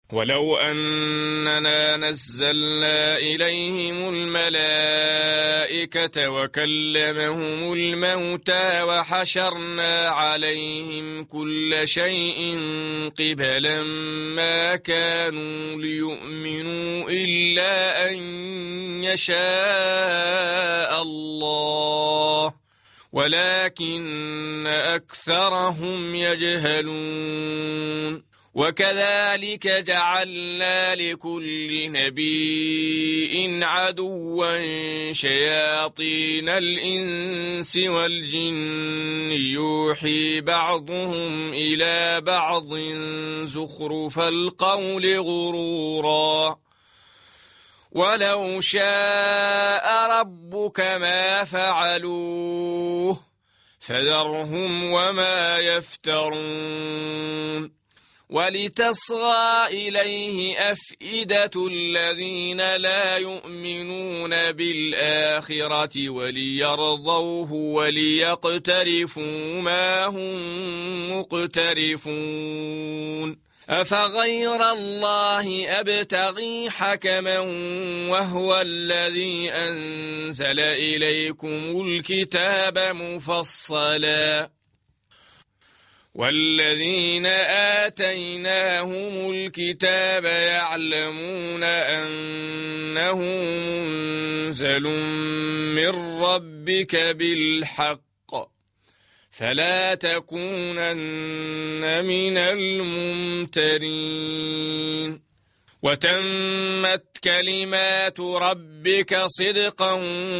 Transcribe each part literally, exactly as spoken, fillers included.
ولو أننا نزلنا إليهم الملائكة وكلمهم الموتى وحشرنا عليهم كل شيء قبلا ما كانوا ليؤمنوا إلا أن يشاء الله ولكن أكثرهم يجهلون. وكذلك جعلنا لكل نبي عدوا شياطين الإنس والجن يوحي بعضهم إلى بعض زخرف القول غرورا ولو شاء ربك ما فعلوه فذرهم وما يفترون. ولتصغى إليه أفئدة الذين لا يؤمنون بالآخرة وليرضوه وليقترفوا ما هم مقترفون. أفغير الله أبتغي حكما وهو الذي أنزل إليكم الكتاب مفصلا والذين آتيناهم الكتاب يعلمون أنه منزل من ربك بالحق فلا تكونن من الممترين. وتمت كلمات ربك صدقا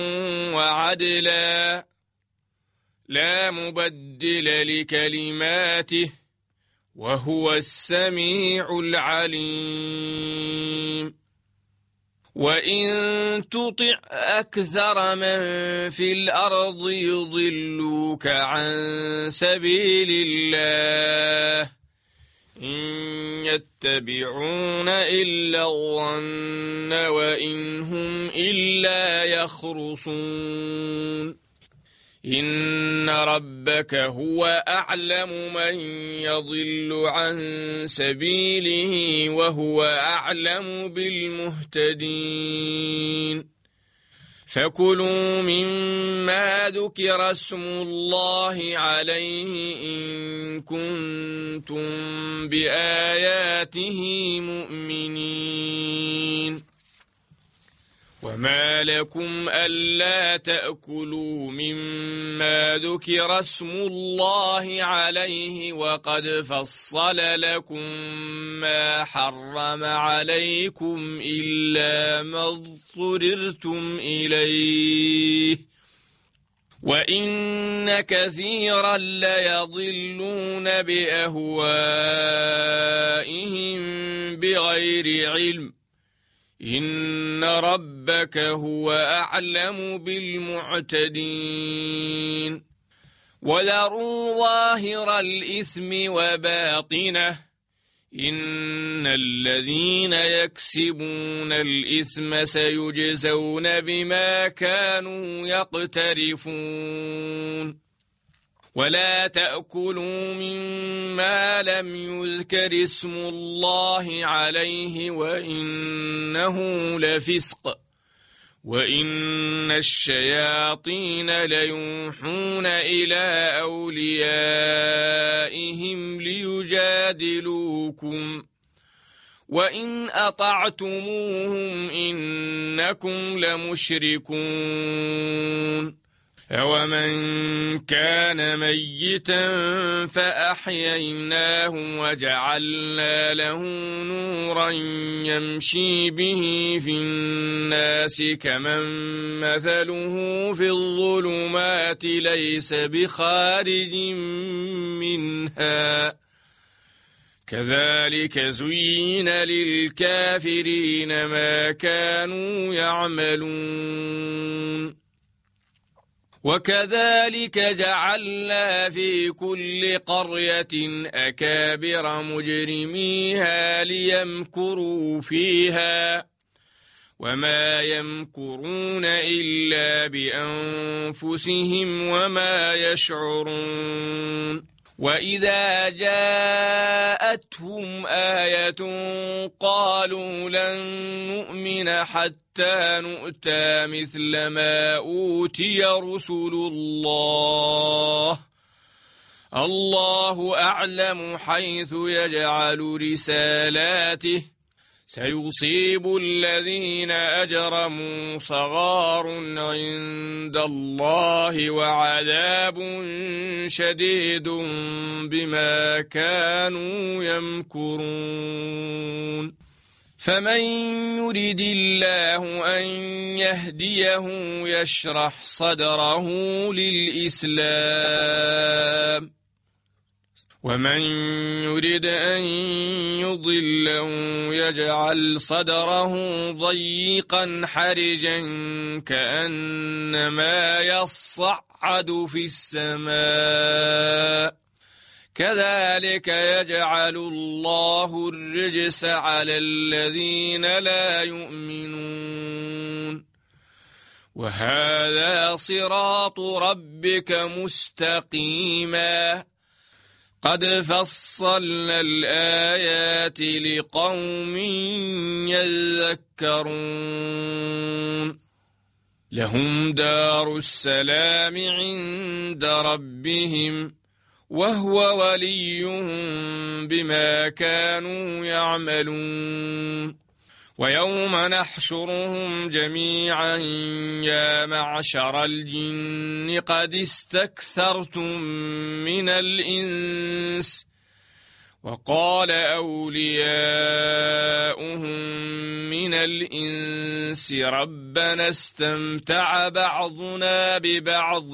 وعدلا لا مبدل لكلماته وهو السميع العليم. وإن تطع أكثر من في الأرض يضلوك عن سبيل الله إن يتبعون إلا الظن وإن هم إلا يخرصون. إن ربك هو أعلم من يضل عن سبيله وهو أعلم بالمهتدين. فكلوا مما ذكر اسم الله عليه إن كنتم بآياته مؤمنين. وما لكم ألا تأكلوا مما ذكر اسم الله عليه وقد فصل لكم ما حرم عليكم إلا ما اضطررتم إليه وإن كثيرا ليضلون بأهوائهم بغير علم إن ربك هو أعلم بالمعتدين. وذروا ظاهر الإثم وباطنه إن الذين يكسبون الإثم سيجزون بما كانوا يقترفون. ولا تأكلوا مما لم يذكر اسم الله عليه وإنه لفسق وإن الشياطين ليوحون إلى أوليائهم ليجادلوكم وإن أطعتموهم إنكم لمشركون. أومن كان ميتا فأحييناه وجعلنا له نورا يمشي به في الناس كمن مثله في الظلمات ليس بخارج منها كذلك زين للكافرين ما كانوا يعملون. وكذلك جعلنا في كل قرية أكابر مجرميها ليمكروا فيها وما يمكرون إلا بأنفسهم وما يشعرون. وإذا جاءتهم آية قالوا لن نؤمن حتى نؤتى مثل ما أوتي رسل الله الله أعلم حيث يجعل رسالاته سيصيب الذين أجرموا صغار عند الله وعذاب شديد بما كانوا يمكرون فمن يرد الله أن يهديه يشرح صدره للإسلام ومن يرد أن يضله يجعل صدره ضيقا حرجا كأنما يصعد في السماء كذلك يجعل الله الرجس على الذين لا يؤمنون وهذا صراط ربك مستقيما قد فصلنا الآيات لقوم يذكرون لهم دار السلام عند ربهم وهو وليهم بما كانوا يعملون ويوم نحشرهم جميعا يا معشر الجن قد استكثرتم من الإنس وقال أولياؤهم من الإنس ربنا استمتع بعضنا ببعض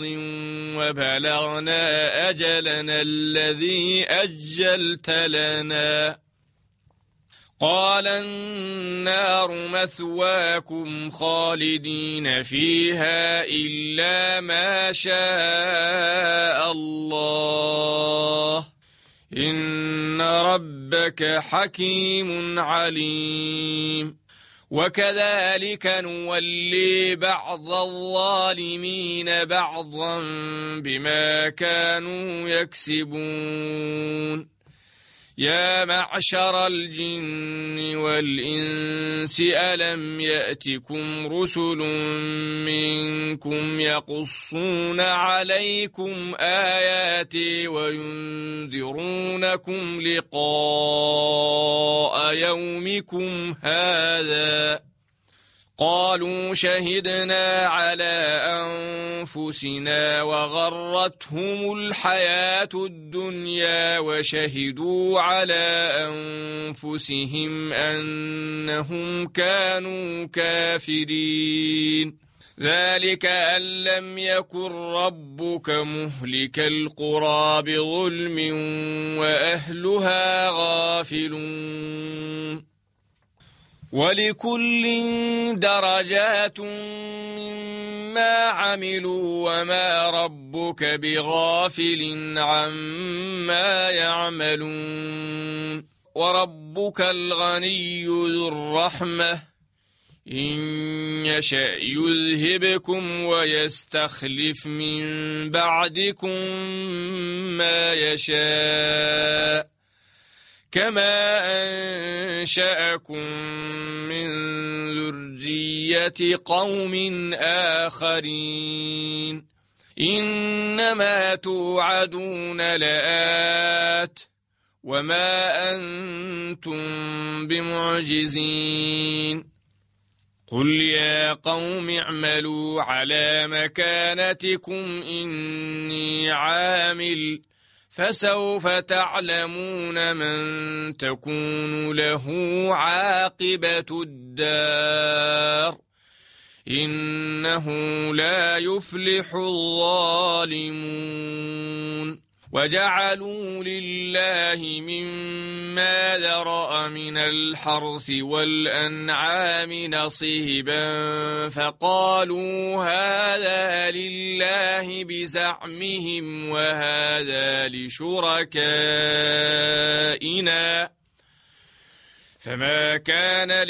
وبلغنا أجلنا الذي أجلت لنا قال النار مثواكم خالدين فيها إلا ما شاء الله إن ربك حكيم عليم وكذلك نولي بعض الظالمين بعضا بما كانوا يكسبون يا معشر الجن والإنس ألم يأتكم رسل منكم يقصون عليكم آياتي وينذرونكم لقاء يومكم هذا قالوا شهدنا على أنفسنا وغرتهم الحياة الدنيا وشهدوا على أنفسهم أنهم كانوا كافرين ذلك أن لم يكن ربك مهلك القرى بظلم وأهلها غافلون ولكل درجات مما عملوا وما ربك بغافل عما يعملون وربك الغني ذو الرحمة إن يشأ يذهبكم ويستخلف من بعدكم ما يشاء كما أنشأكم من ذرية قوم آخرين إنما توعدون لآت وما أنتم بمعجزين قل يا قوم اعملوا على مكانتكم إني عامل فسوف تعلمون من تكون له عاقبة الدار إنه لا يفلح الظالمون وجعلوا لله مما ذرأ من الحرث والأنعام نصيبا فقالوا هذا لله بزعمهم وهذا لشركائنا فما كان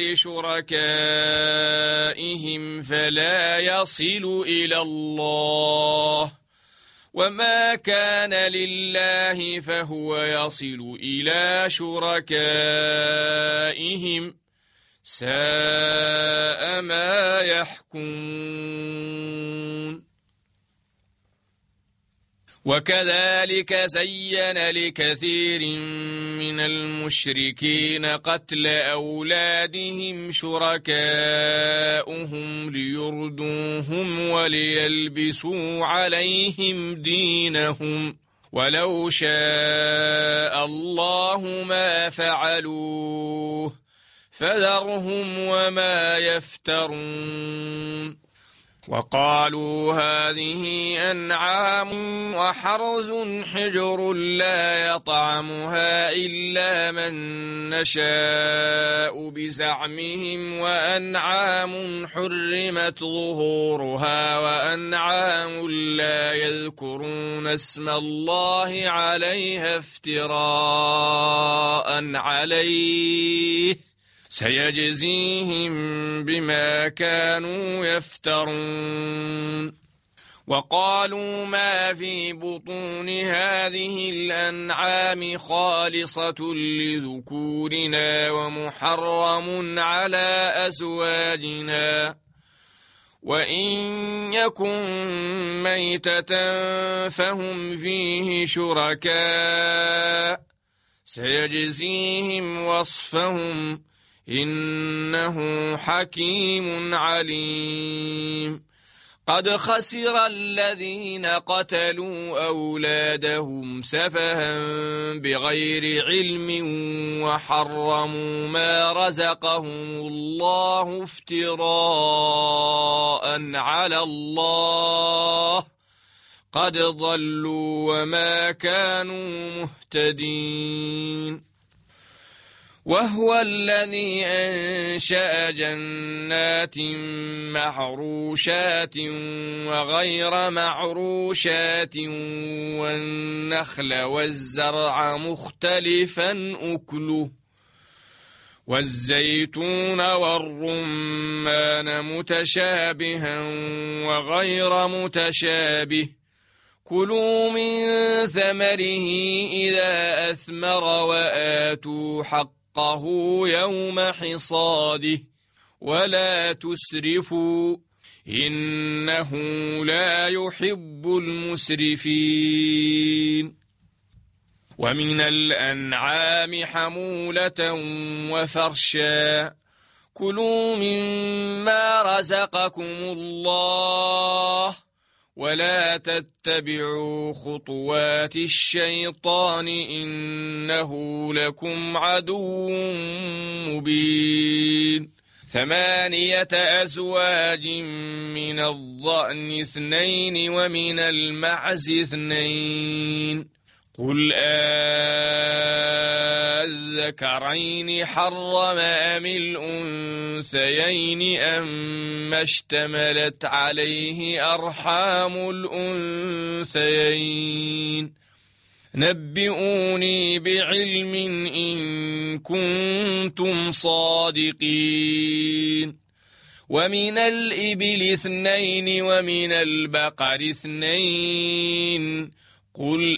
لشركائهم فلا يصل إلى الله وما كان لله فهو يصل إلى شركائهم ساء ما يحكمون وكذلك زين لكثير من المشركين قتل أولادهم شركاؤهم ليردوهم وليلبسوا عليهم دينهم ولو شاء الله ما فعلوه فذرهم وما يفترون وقالوا هذه أنعام وحرث حجر لا يطعمها إلا من نشاء بزعمهم وأنعام حرمت ظهورها وأنعام لا يذكرون اسم الله عليها افتراء عليه سيجزيهم بما كانوا يفترون وقالوا ما في بطون هذه الأنعام خالصة لذكورنا ومحرم على أزواجنا وإن يكن ميتة فهم فيه شركاء سيجزيهم وصفهم إنه حكيم عليم قد خسر الذين قتلوا أولادهم سفها بغير علم وحرموا ما رزقهم الله افتراء على الله قد ضلوا وما كانوا مهتدين وهو الذي أنشأ جنات معروشات وغير معروشات والنخل والزرع مختلفا أكله والزيتون والرمان متشابها وغير متشابه كلوا من ثمره إذا أثمر وآتوا حقه يوم حصاده ولا تسرفوا إنه لا يحب المسرفين ومن الأنعام حمولة وفرشا كلوا مما رزقكم الله ولا تتبعوا خطوات الشيطان إنه لكم عدو مبين ثمانية أزواج من الضأن اثنين ومن المعز اثنين قل أذكرين حرم أم الأنثيين أما اشتملت عليه أرحام الأنثيين نبئوني بعلم إن كنتم صادقين ومن الإبل اثنين ومن البقر اثنين قل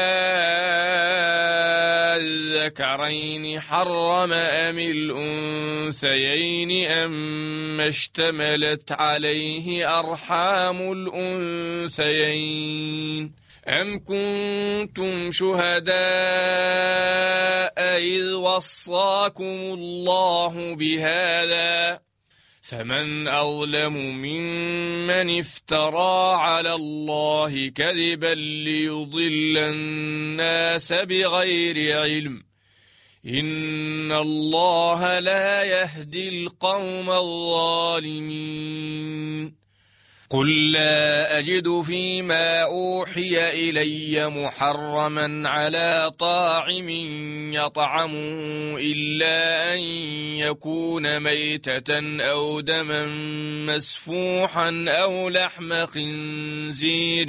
أذكرين حرم أم الأنثيين أما اشتملت عليه أرحام الأنثيين أم كنتم شهداء إذ وصاكم الله بهذا فمن أظلم ممن افترى على الله كذبا ليضل الناس بغير علم إن الله لا يهدي القوم الظالمين قل لا أجد فيما أوحي إلي محرما على طاعم يطعمه إلا أن يكون ميتة أو دما مسفوحا أو لحم خنزير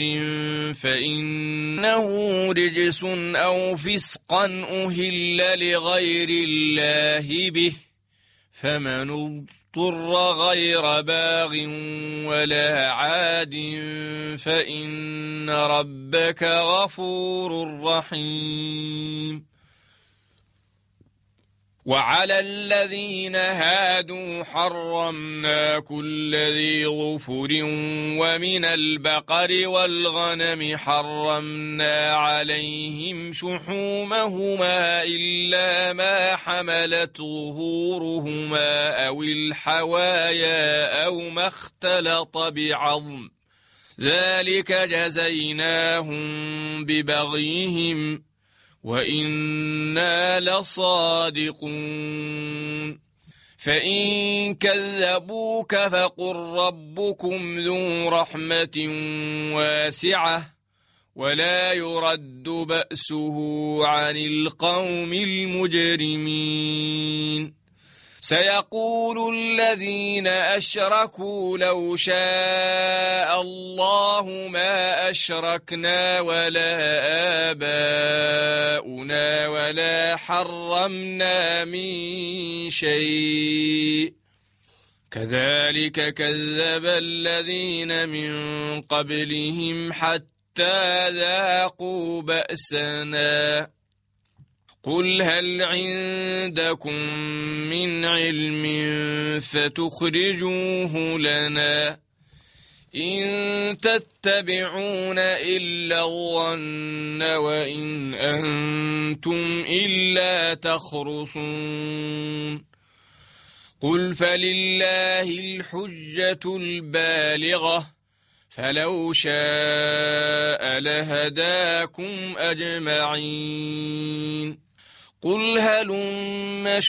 فإنه رجس أو فسقا أهل لغير الله به فمن اضطر غير باغ ولا عاد فإن ربك غفور رحيم. وعلى الذين هادوا حرمنا كل ذي ظفر ومن البقر والغنم حرمنا عليهم شحومهما إلا ما حملت ظهورهما أو الحوايا أو ما اختلط بعظم ذلك جزيناهم ببغيهم وإنا لصادقون. فإن كذبوك فقل ربكم ذو رحمة واسعة ولا يرد بأسه عن القوم المجرمين. سيقول الذين أشركوا لو شاء الله ما أشركنا ولا آباؤنا ولا حرمنا من شيء كذلك كذب الذين من قبلهم حتى ذاقوا بأسنا. قل هل عندكم من علم فتخرجوه لنا إن تتبعون إلا الظن وإن أنتم إلا تخرصون. قل فلله الحجة البالغة فلو شاء لهداكم أجمعين. قل هلم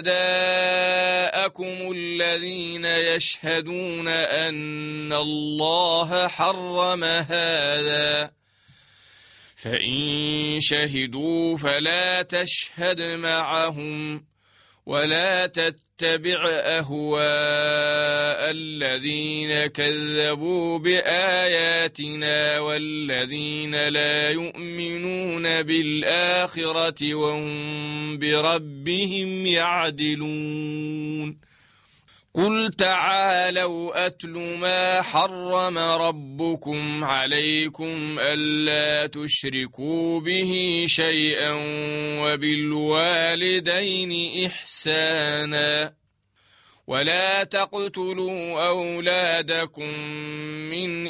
شهداءكم الذين يشهدون أن الله حرم هذا فإن شهدوا فلا تشهد معهم ولا تتبع أهواء الذين كذبوا بآياتنا والذين لا يؤمنون بالآخرة وهم بربهم يعدلون. قل تعالوا أتل ما حرم ربكم عليكم ألا تشركوا به شيئا وبالوالدين إحسانا ولا تقتلوا أولادكم من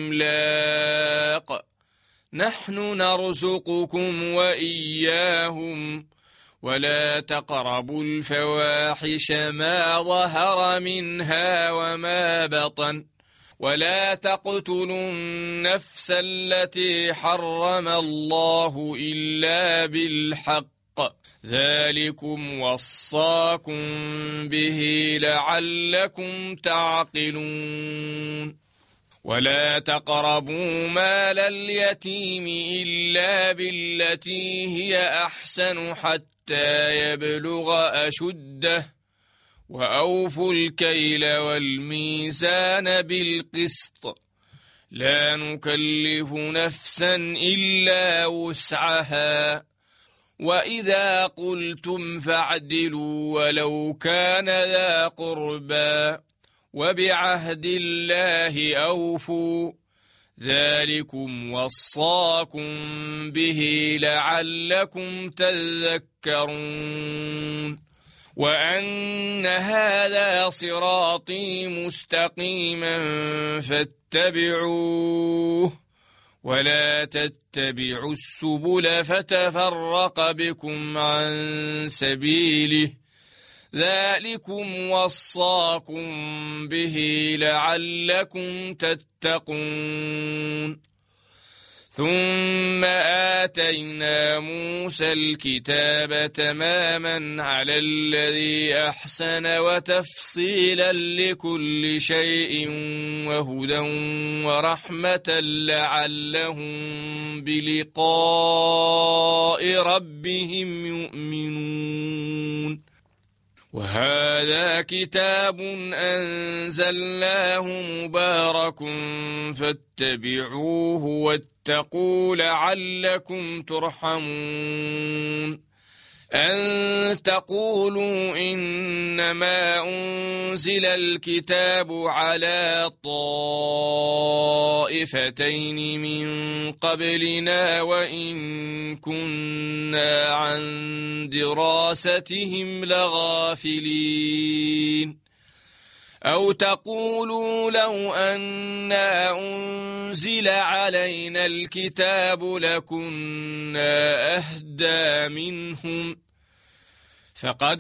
إملاق نحن نرزقكم وإياهم ولا تقربوا الفواحش ما ظهر منها وما بطن ولا تقتلوا النفس التي حرم الله إلا بالحق ذلكم وصاكم به لعلكم تعقلون. ولا تقربوا مال اليتيم إلا بالتي هي أحسن حتى يبلغ أشده وأوفوا الكيل والميزان بالقسط لا نكلف نفسا إلا وسعها وإذا قلتم فاعدلوا ولو كان ذا قربى وبعهد الله أوفوا ذلكم وصاكم به لعلكم تذكرون. وأن هذا صراطي مستقيما فاتبعوه ولا تتبعوا السبل فتفرق بكم عن سبيله ذلكم وصاكم به لعلكم تتقون. ثم آتينا موسى الكتاب تماما على الذي أحسن وتفصيلا لكل شيء وهدى ورحمة لعلهم بلقاء ربهم يؤمنون. وهذا كتاب أنزلناه مبارك فاتبعوه واتقوا لعلكم ترحمون. أن تقولوا إنما أنزل الكتاب على طائفتين من قبلنا وإن كنا عن دراستهم لغافلين أو تقولوا لو أنا أنزل علينا الكتاب لكنا أهدى منهم فقد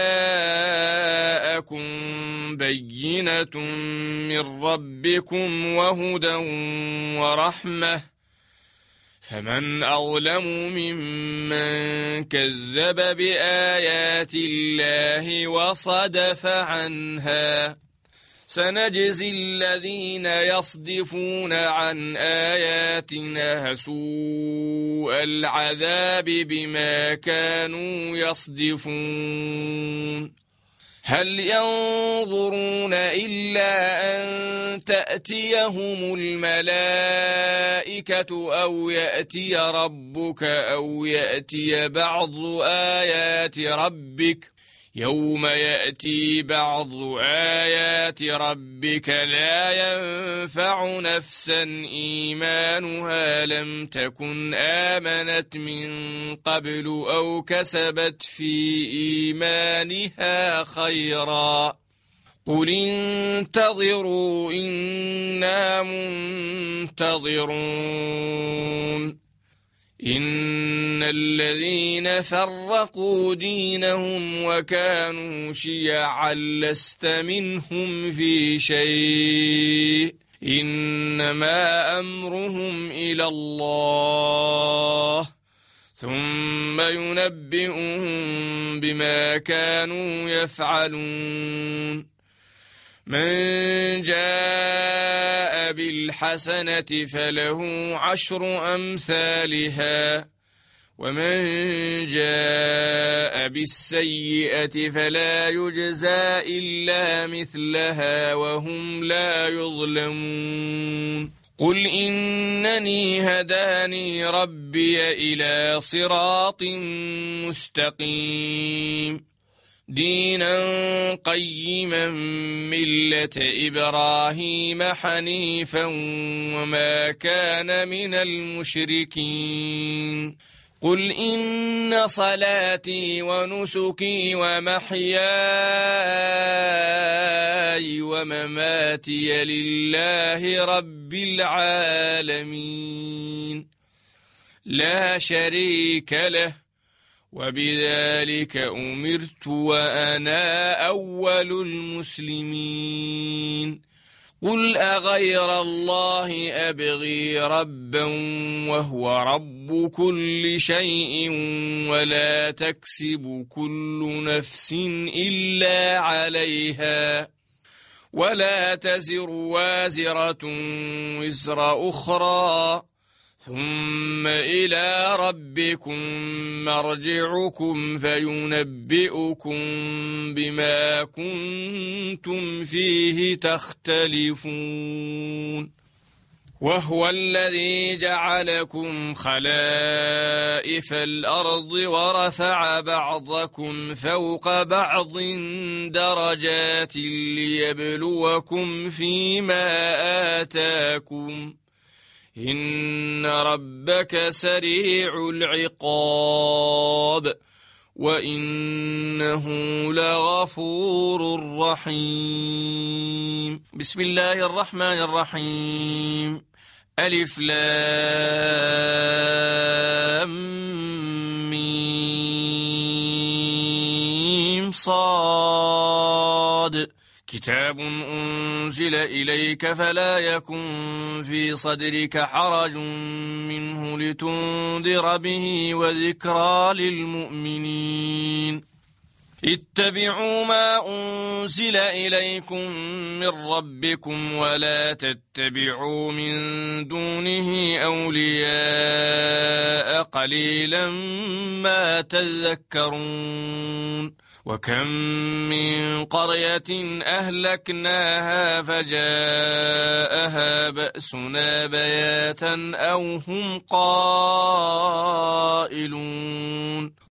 جاءكم بينة من ربكم وهدى ورحمة فمن أظلم ممن كذب بآيات الله وصدف عنها سنجزي الذين يصدفون عن آياتنا سوء العذاب بما كانوا يصدفون هل ينظرون إلا أن تأتيهم الملائكة أو يأتي ربك أو يأتي بعض آيات ربك يوم يأتي بعض آيات ربك لا ينفع نفسا إيمانها لم تكن آمنت من قبل أو كسبت في إيمانها خيرا قل انتظروا إنا منتظرون إن الذين فرقوا دينهم وكانوا شيعا لست منهم في شيء إنما أمرهم إلى الله ثم ينبئهم بما كانوا يفعلون من جاء بالحسنة فله عشر أمثالها ومن جاء بالسيئة فلا يجزى إلا مثلها وهم لا يظلمون قل إنني هداني ربي إلى صراط مستقيم دينا قيما ملة إبراهيم حنيفا وما كان من المشركين قل إن صلاتي ونسكي ومحياي ومماتي لله رب العالمين لا شريك له وبذلك أمرت وأنا أول المسلمين قل أغير الله أبغي ربا وهو رب كل شيء ولا تكسب كل نفس إلا عليها ولا تزر وازرة وزر أخرى ثم إلى ربكم مرجعكم فينبئكم بما كنتم فيه تختلفون وهو الذي جعلكم خلائف الأرض ورفع بعضكم فوق بعض درجات ليبلوكم فيما آتاكم إن ربك سريع العقاب وإنه لغفور رحيم بسم الله الرحمن الرحيم ألف لام ميم صاد كتاب أنزل إليك فلا يكن في صدرك حرج منه لتنذر به وذكرى للمؤمنين اتبعوا ما أنزل إليكم من ربكم ولا تتبعوا من دونه أولياء قليلا ما تذكرون وكم من قرية أهلكناها فجاءها بأسنا بياتا أو هم قائلون